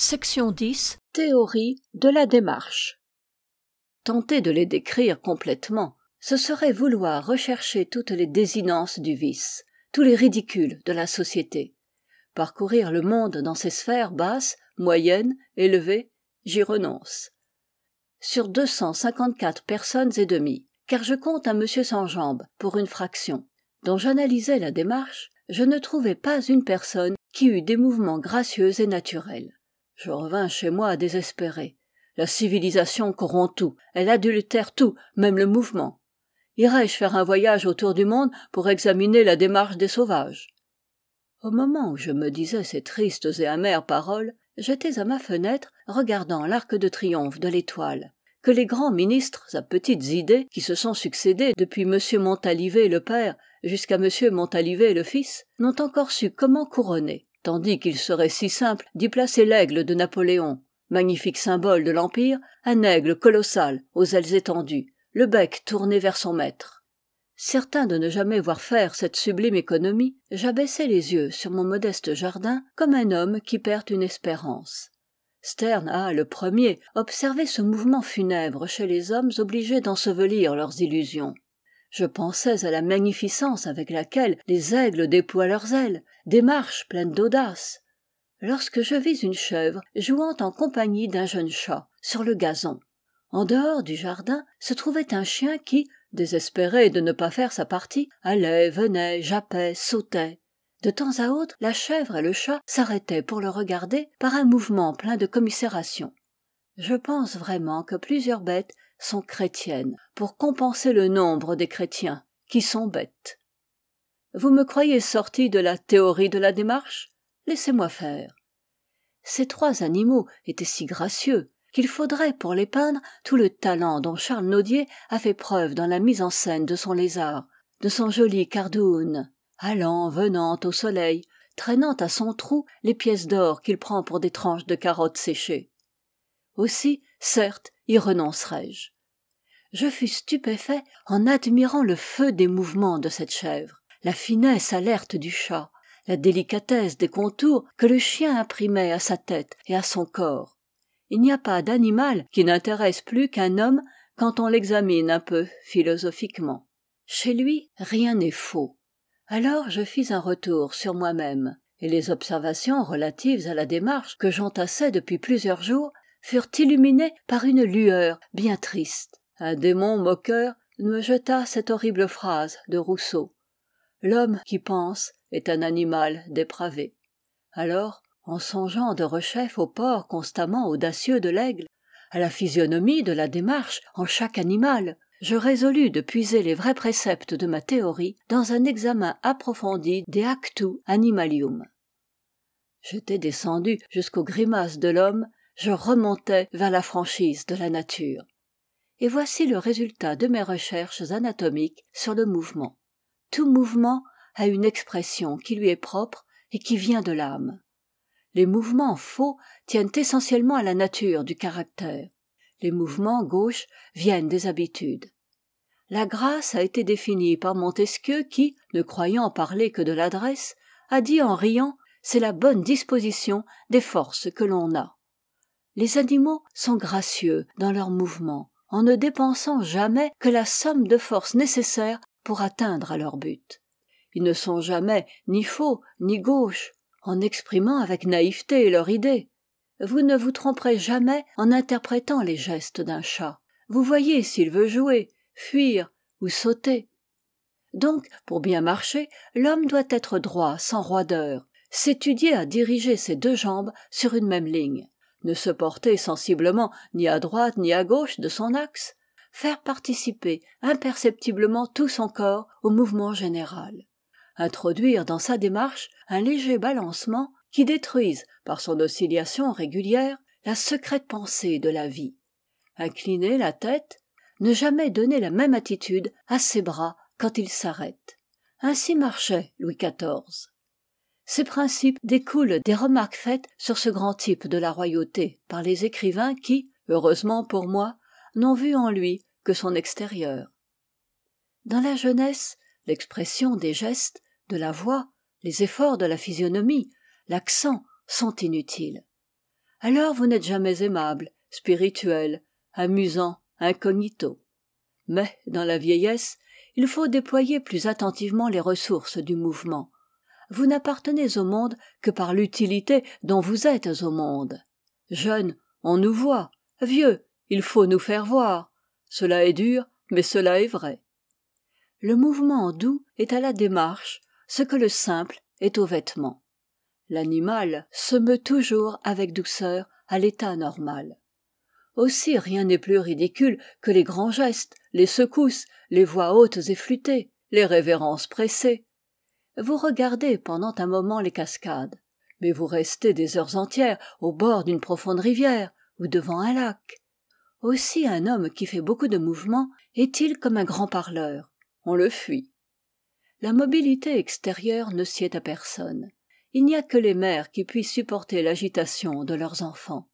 Section 10. Théorie de la démarche. Tenter de les décrire complètement, ce serait vouloir rechercher toutes les désinences du vice, tous les ridicules de la société. Parcourir le monde dans ses sphères basses, moyennes, élevées, j'y renonce. Sur 254 personnes et demie, car je compte un monsieur sans jambes pour une fraction, dont j'analysais la démarche, je ne trouvais pas une personne qui eût des mouvements gracieux et naturels. Je revins chez moi désespéré. La civilisation corrompt tout, elle adultère tout, même le mouvement. Irais-je faire un voyage autour du monde pour examiner la démarche des sauvages ? Au moment où je me disais ces tristes et amères paroles, j'étais à ma fenêtre regardant l'arc de triomphe de l'Étoile, que les grands ministres à petites idées qui se sont succédé depuis M. Montalivet le père jusqu'à M. Montalivet le fils n'ont encore su comment couronner, tandis qu'il serait si simple d'y placer l'aigle de Napoléon, magnifique symbole de l'Empire, un aigle colossal aux ailes étendues, le bec tourné vers son maître. Certain de ne jamais voir faire cette sublime économie, j'abaissai les yeux sur mon modeste jardin comme un homme qui perd une espérance. Sterne a, le premier, observé ce mouvement funèbre chez les hommes obligés d'ensevelir leurs illusions. Je pensais à la magnificence avec laquelle les aigles déploient leurs ailes, des marches pleines d'audace, lorsque je vis une chèvre jouant en compagnie d'un jeune chat sur le gazon. En dehors du jardin se trouvait un chien qui, désespéré de ne pas faire sa partie, allait, venait, jappait, sautait. De temps à autre, la chèvre et le chat s'arrêtaient pour le regarder par un mouvement plein de commisération. Je pense vraiment que plusieurs bêtes sont chrétiennes pour compenser le nombre des chrétiens qui sont bêtes. Vous me croyez sorti de la théorie de la démarche ? Laissez-moi faire. Ces trois animaux étaient si gracieux qu'il faudrait pour les peindre tout le talent dont Charles Nodier a fait preuve dans la mise en scène de son lézard, de son joli cardoun, allant, venant au soleil, traînant à son trou les pièces d'or qu'il prend pour des tranches de carottes séchées. Aussi, certes, y renoncerai-je. Je fus stupéfait en admirant le feu des mouvements de cette chèvre, la finesse alerte du chat, la délicatesse des contours que le chien imprimait à sa tête et à son corps. Il n'y a pas d'animal qui n'intéresse plus qu'un homme quand on l'examine un peu philosophiquement. Chez lui, rien n'est faux. Alors je fis un retour sur moi-même, et les observations relatives à la démarche que j'entassais depuis plusieurs jours furent illuminées par une lueur bien triste. Un démon moqueur me jeta cette horrible phrase de Rousseau. L'homme qui pense est un animal dépravé. Alors, en songeant de rechef au port constamment audacieux de l'aigle, à la physionomie de la démarche en chaque animal, je résolus de puiser les vrais préceptes de ma théorie dans un examen approfondi des actu animalium. J'étais descendu jusqu'aux grimaces de l'homme, je remontais vers la franchise de la nature. Et voici le résultat de mes recherches anatomiques sur le mouvement. Tout mouvement a une expression qui lui est propre et qui vient de l'âme. Les mouvements faux tiennent essentiellement à la nature du caractère. Les mouvements gauches viennent des habitudes. La grâce a été définie par Montesquieu qui, ne croyant parler que de l'adresse, a dit en riant « c'est la bonne disposition des forces que l'on a ». Les animaux sont gracieux dans leurs mouvements, en ne dépensant jamais que la somme de forces nécessaires pour atteindre à leur but. Ils ne sont jamais ni faux ni gauches, en exprimant avec naïveté leur idée. Vous ne vous tromperez jamais en interprétant les gestes d'un chat. Vous voyez s'il veut jouer, fuir ou sauter. Donc, pour bien marcher, l'homme doit être droit sans roideur, s'étudier à diriger ses deux jambes sur une même ligne, ne se porter sensiblement ni à droite ni à gauche de son axe, faire participer imperceptiblement tout son corps au mouvement général, introduire dans sa démarche un léger balancement qui détruise, par son oscillation régulière, la secrète pensée de la vie, incliner la tête, ne jamais donner la même attitude à ses bras quand ils s'arrêtent. Ainsi marchait Louis XIV. Ces principes découlent des remarques faites sur ce grand type de la royauté par les écrivains qui, heureusement pour moi, n'ont vu en lui que son extérieur. Dans la jeunesse, l'expression des gestes, de la voix, les efforts de la physionomie, l'accent sont inutiles. alors vous n'êtes jamais aimable, spirituel, amusant, incognito. Mais, dans la vieillesse, il faut déployer plus attentivement les ressources du mouvement. Vous n'appartenez au monde que par l'utilité dont vous êtes au monde. Jeunes, on nous voit. Vieux, il faut nous faire voir. Cela est dur, mais cela est vrai. Le mouvement doux est à la démarche ce que le simple est au vêtement. L'animal se meut toujours avec douceur à l'état normal. Aussi rien n'est plus ridicule que les grands gestes, les secousses, les voix hautes et flûtées, les révérences pressées. Vous regardez pendant un moment les cascades, mais vous restez des heures entières au bord d'une profonde rivière ou devant un lac. Aussi un homme qui fait beaucoup de mouvements est-il comme un grand parleur. On le fuit. La mobilité extérieure ne sied à personne. Il n'y a que les mères qui puissent supporter l'agitation de leurs enfants.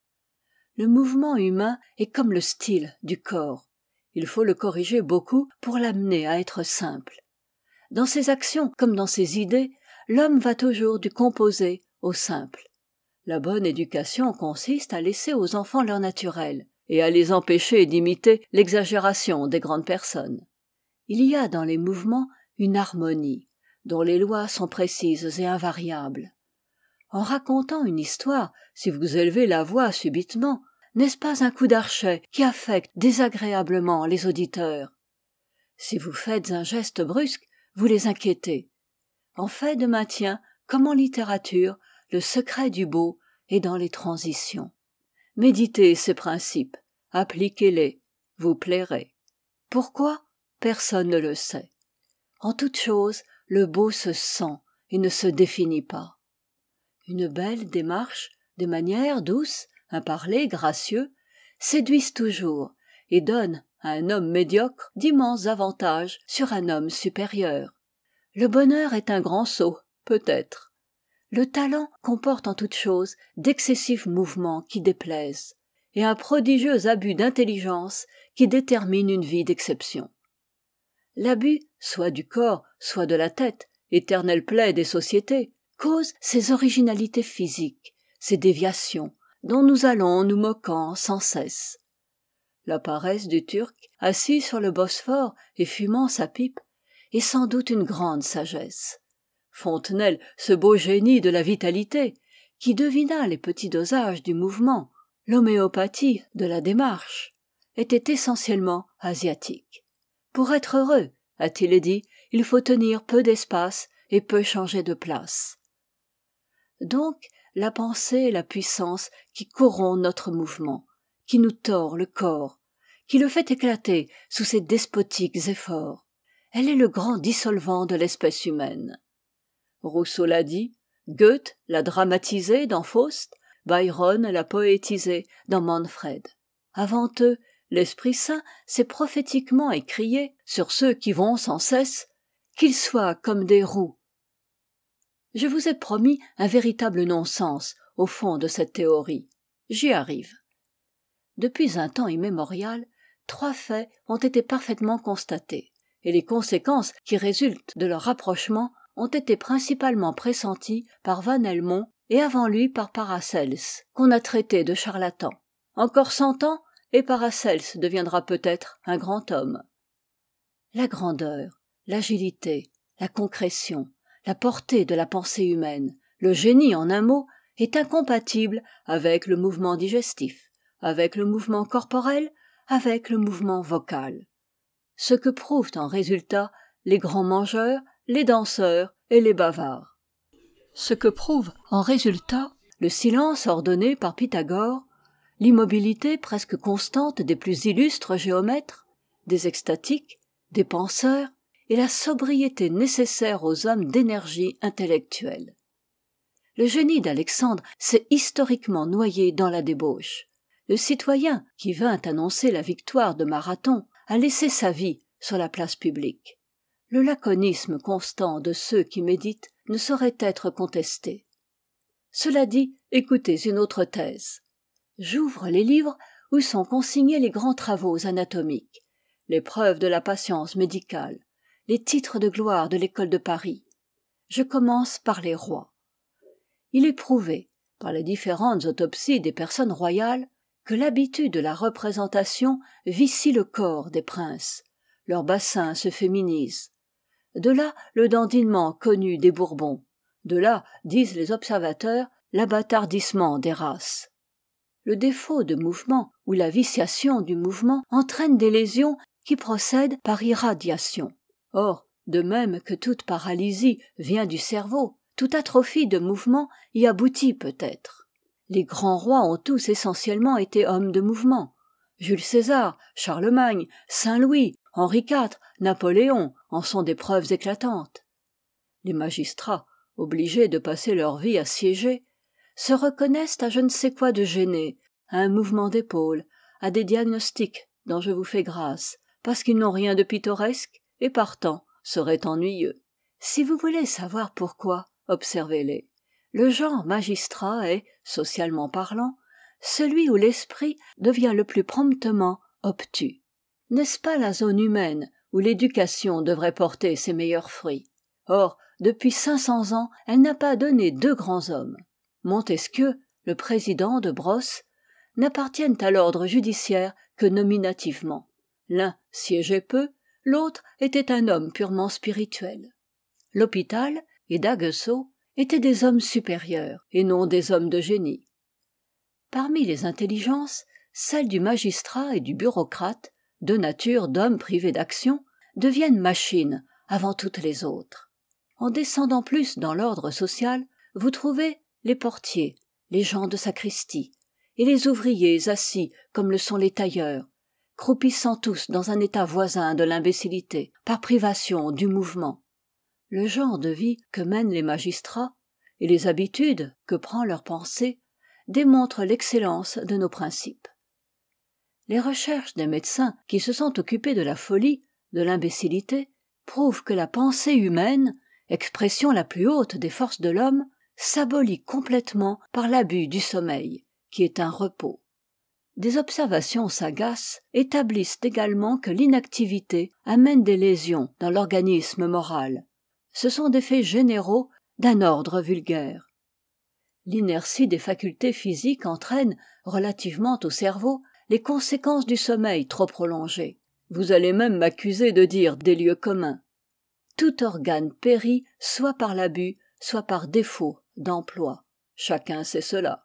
Le mouvement humain est comme le style du corps. Il faut le corriger beaucoup pour l'amener à être simple. Dans ses actions comme dans ses idées, l'homme va toujours du composé au simple. La bonne éducation consiste à laisser aux enfants leur naturel et à les empêcher d'imiter l'exagération des grandes personnes. Il y a dans les mouvements une harmonie, dont les lois sont précises et invariables. En racontant une histoire, si vous élevez la voix subitement, n'est-ce pas un coup d'archet qui affecte désagréablement les auditeurs? Si vous faites un geste brusque, vous les inquiétez. En fait de maintien, comme en littérature, le secret du beau est dans les transitions. Méditez ces principes, appliquez-les, vous plairez. Pourquoi? Personne ne le sait. En toute chose, le beau se sent et ne se définit pas. Une belle démarche, des manières douces, un parler gracieux, séduisent toujours et donnent à un homme médiocre d'immenses avantages sur un homme supérieur. Le bonheur est un grand sot, peut-être. Le talent comporte en toute chose d'excessifs mouvements qui déplaisent, et un prodigieux abus d'intelligence qui détermine une vie d'exception. L'abus, soit du corps, soit de la tête, éternelle plaie des sociétés, cause ces originalités physiques, ces déviations, dont nous allons nous moquant sans cesse. La paresse du Turc, assis sur le Bosphore et fumant sa pipe, est sans doute une grande sagesse. Fontenelle, ce beau génie de la vitalité, qui devina les petits dosages du mouvement, l'homéopathie de la démarche, était essentiellement asiatique. Pour être heureux, a-t-il dit, il faut tenir peu d'espace et peu changer de place. Donc, la pensée est la puissance qui corrompt notre mouvement, qui nous tord le corps, qui le fait éclater sous ses despotiques efforts. Elle est le grand dissolvant de l'espèce humaine. Rousseau l'a dit, Goethe l'a dramatisé dans Faust, Byron l'a poétisé dans Manfred. Avant eux, l'Esprit Saint s'est prophétiquement écrié sur ceux qui vont sans cesse, qu'ils soient comme des roues. Je vous ai promis un véritable non-sens au fond de cette théorie. J'y arrive. Depuis un temps immémorial, 3 faits ont été parfaitement constatés, et les conséquences qui résultent de leur rapprochement ont été principalement pressenties par Van Helmont et avant lui par Paracelse, qu'on a traité de charlatan. Encore 100 ans, et Paracelse deviendra peut-être un grand homme. La grandeur, l'agilité, la concrétion, la portée de la pensée humaine, le génie en un mot, est incompatible avec le mouvement digestif, avec le mouvement corporel, avec le mouvement vocal. Ce que prouvent en résultat les grands mangeurs, les danseurs et les bavards. Ce que prouve en résultat le silence ordonné par Pythagore, l'immobilité presque constante des plus illustres géomètres, des extatiques, des penseurs, et la sobriété nécessaire aux hommes d'énergie intellectuelle. Le génie d'Alexandre s'est historiquement noyé dans la débauche. Le citoyen qui vint annoncer la victoire de Marathon a laissé sa vie sur la place publique. Le laconisme constant de ceux qui méditent ne saurait être contesté. Cela dit, écoutez une autre thèse. J'ouvre les livres où sont consignés les grands travaux anatomiques, les preuves de la patience médicale, les titres de gloire de l'école de Paris. Je commence par les rois. Il est prouvé, par les différentes autopsies des personnes royales, que l'habitude de la représentation vicie le corps des princes, leur bassin se féminise. De là le dandinement connu des Bourbons, de là, disent les observateurs, l'abâtardissement des races. Le défaut de mouvement ou la viciation du mouvement entraîne des lésions qui procèdent par irradiation. Or, de même que toute paralysie vient du cerveau, toute atrophie de mouvement y aboutit peut-être. Les grands rois ont tous essentiellement été hommes de mouvement. Jules César, Charlemagne, Saint-Louis, Henri IV, Napoléon en sont des preuves éclatantes. Les magistrats, obligés de passer leur vie à siéger, se reconnaissent à je ne sais quoi de gêné, à un mouvement d'épaule, à des diagnostics dont je vous fais grâce, parce qu'ils n'ont rien de pittoresque et partant seraient ennuyeux. Si vous voulez savoir pourquoi, observez-les. Le genre magistrat est, socialement parlant, celui où l'esprit devient le plus promptement obtus. N'est-ce pas la zone humaine où l'éducation devrait porter ses meilleurs fruits? Or, depuis 500 ans, elle n'a pas donné deux grands hommes. Montesquieu, le président de Brosse, n'appartiennent à l'ordre judiciaire que nominativement. L'un siégeait peu, l'autre était un homme purement spirituel. L'Hôpital et D'Aguesseau étaient des hommes supérieurs et non des hommes de génie. Parmi les intelligences, celles du magistrat et du bureaucrate, deux natures d'hommes privés d'action, deviennent machines avant toutes les autres. En descendant plus dans l'ordre social, vous trouvez les portiers, les gens de sacristie, et les ouvriers assis comme le sont les tailleurs, croupissant tous dans un état voisin de l'imbécillité, par privation du mouvement. Le genre de vie que mènent les magistrats, et les habitudes que prend leur pensée, démontrent l'excellence de nos principes. Les recherches des médecins qui se sont occupés de la folie, de l'imbécillité, prouvent que la pensée humaine, expression la plus haute des forces de l'homme, s'abolit complètement par l'abus du sommeil, qui est un repos. Des observations sagaces établissent également que l'inactivité amène des lésions dans l'organisme moral. Ce sont des faits généraux d'un ordre vulgaire. L'inertie des facultés physiques entraîne, relativement au cerveau, les conséquences du sommeil trop prolongé. Vous allez même m'accuser de dire des lieux communs. Tout organe périt soit par l'abus, soit par défaut d'emploi. Chacun sait cela.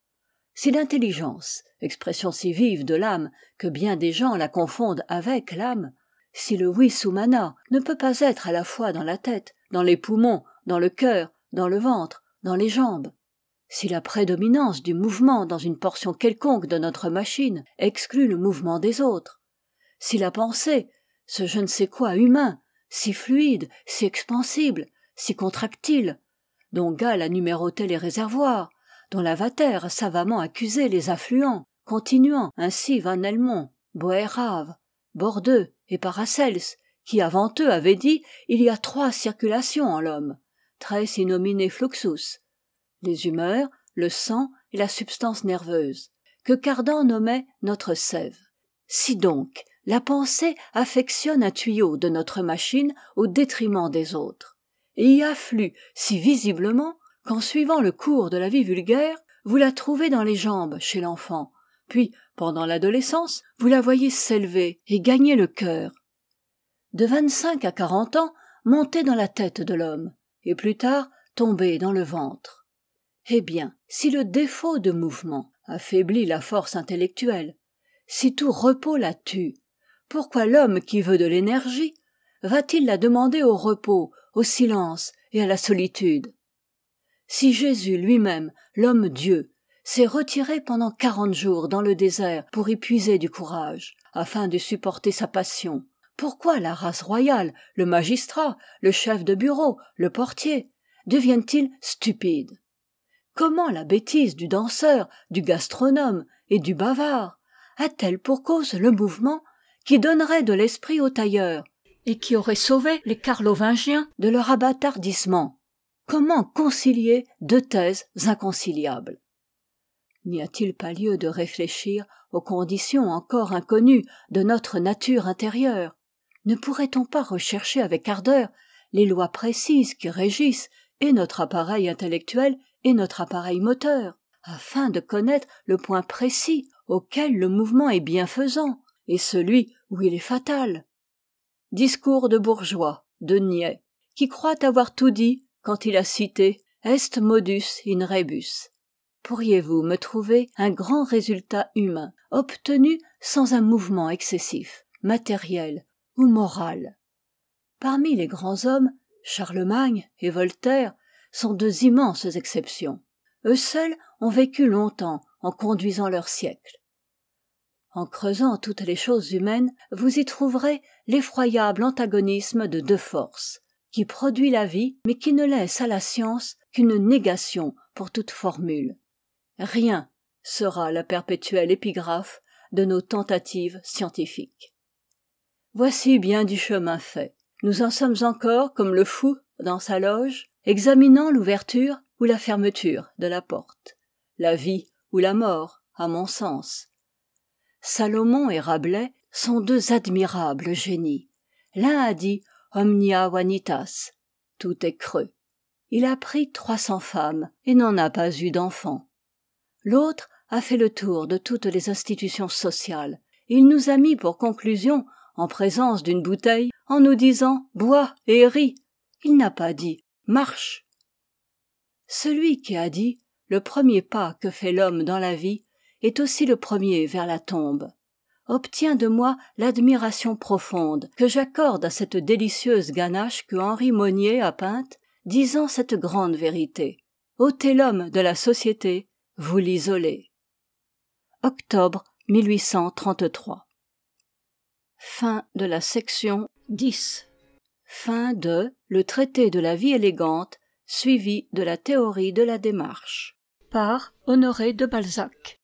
Si l'intelligence, expression si vive de l'âme que bien des gens la confondent avec l'âme, si le vis humana ne peut pas être à la fois dans la tête, dans les poumons, dans le cœur, dans le ventre, dans les jambes, si la prédominance du mouvement dans une portion quelconque de notre machine exclut le mouvement des autres, si la pensée, ce je ne sais quoi humain, si fluide, si expansible, si contractile, dont Gall a numéroté les réservoirs, dont Lavater a savamment accusé les affluents, continuant ainsi Van Helmont, Boerhaave, Bordeu et Paracels, qui avant eux avaient dit il y a 3 circulations en l'homme, tres in homine fluxus, les humeurs, le sang et la substance nerveuse, que Cardan nommait notre sève. Si donc la pensée affectionne un tuyau de notre machine au détriment des autres, et y afflue si visiblement qu'en suivant le cours de la vie vulgaire, vous la trouvez dans les jambes chez l'enfant, puis, pendant l'adolescence, vous la voyez s'élever et gagner le cœur. De 25 à 40 ans, monter dans la tête de l'homme, et plus tard, tomber dans le ventre. Eh bien, si le défaut de mouvement affaiblit la force intellectuelle, si tout repos la tue, pourquoi l'homme qui veut de l'énergie va-t-il la demander au repos, au silence et à la solitude? Si Jésus lui-même, l'homme-dieu, s'est retiré pendant 40 jours dans le désert pour y puiser du courage, afin de supporter sa passion, pourquoi la race royale, le magistrat, le chef de bureau, le portier, deviennent-ils stupides? Comment la bêtise du danseur, du gastronome et du bavard a-t-elle pour cause le mouvement qui donnerait de l'esprit aux tailleurs et qui aurait sauvé les carlovingiens de leur abâtardissement? Comment concilier deux thèses inconciliables? N'y a-t-il pas lieu de réfléchir aux conditions encore inconnues de notre nature intérieure? Ne pourrait-on pas rechercher avec ardeur les lois précises qui régissent et notre appareil intellectuel et notre appareil moteur? afin de connaître le point précis auquel le mouvement est bienfaisant et celui où il est fatal. Discours de bourgeois, de niais, qui croit avoir tout dit quand il a cité est modus in rebus. Pourriez-vous me trouver un grand résultat humain obtenu sans un mouvement excessif, matériel ou moral? Parmi les grands hommes, Charlemagne et Voltaire sont deux immenses exceptions. Eux seuls ont vécu longtemps en conduisant leur siècle. En creusant toutes les choses humaines, vous y trouverez l'effroyable antagonisme de deux forces, qui produit la vie, mais qui ne laisse à la science qu'une négation pour toute formule. Rien sera la perpétuelle épigraphe de nos tentatives scientifiques. Voici bien du chemin fait. Nous en sommes encore comme le fou dans sa loge, examinant l'ouverture ou la fermeture de la porte. La vie ou la mort, à mon sens. Salomon et Rabelais sont deux admirables génies. L'un a dit omnia vanitas, tout est creux. Il a pris 300 femmes et n'en a pas eu d'enfants. L'autre a fait le tour de toutes les institutions sociales. Il nous a mis pour conclusion, en présence d'une bouteille, en nous disant « bois et ris ». Il n'a pas dit « marche ». Celui qui a dit « le premier pas que fait l'homme dans la vie est aussi le premier vers la tombe », obtient de moi l'admiration profonde que j'accorde à cette délicieuse ganache que Henri Monnier a peinte, disant cette grande vérité. Ôtez l'homme de la société, vous l'isolez. Octobre 1833. Fin de la section 10. Fin de Le traité de la vie élégante, suivi de la théorie de la démarche. Par Honoré de Balzac.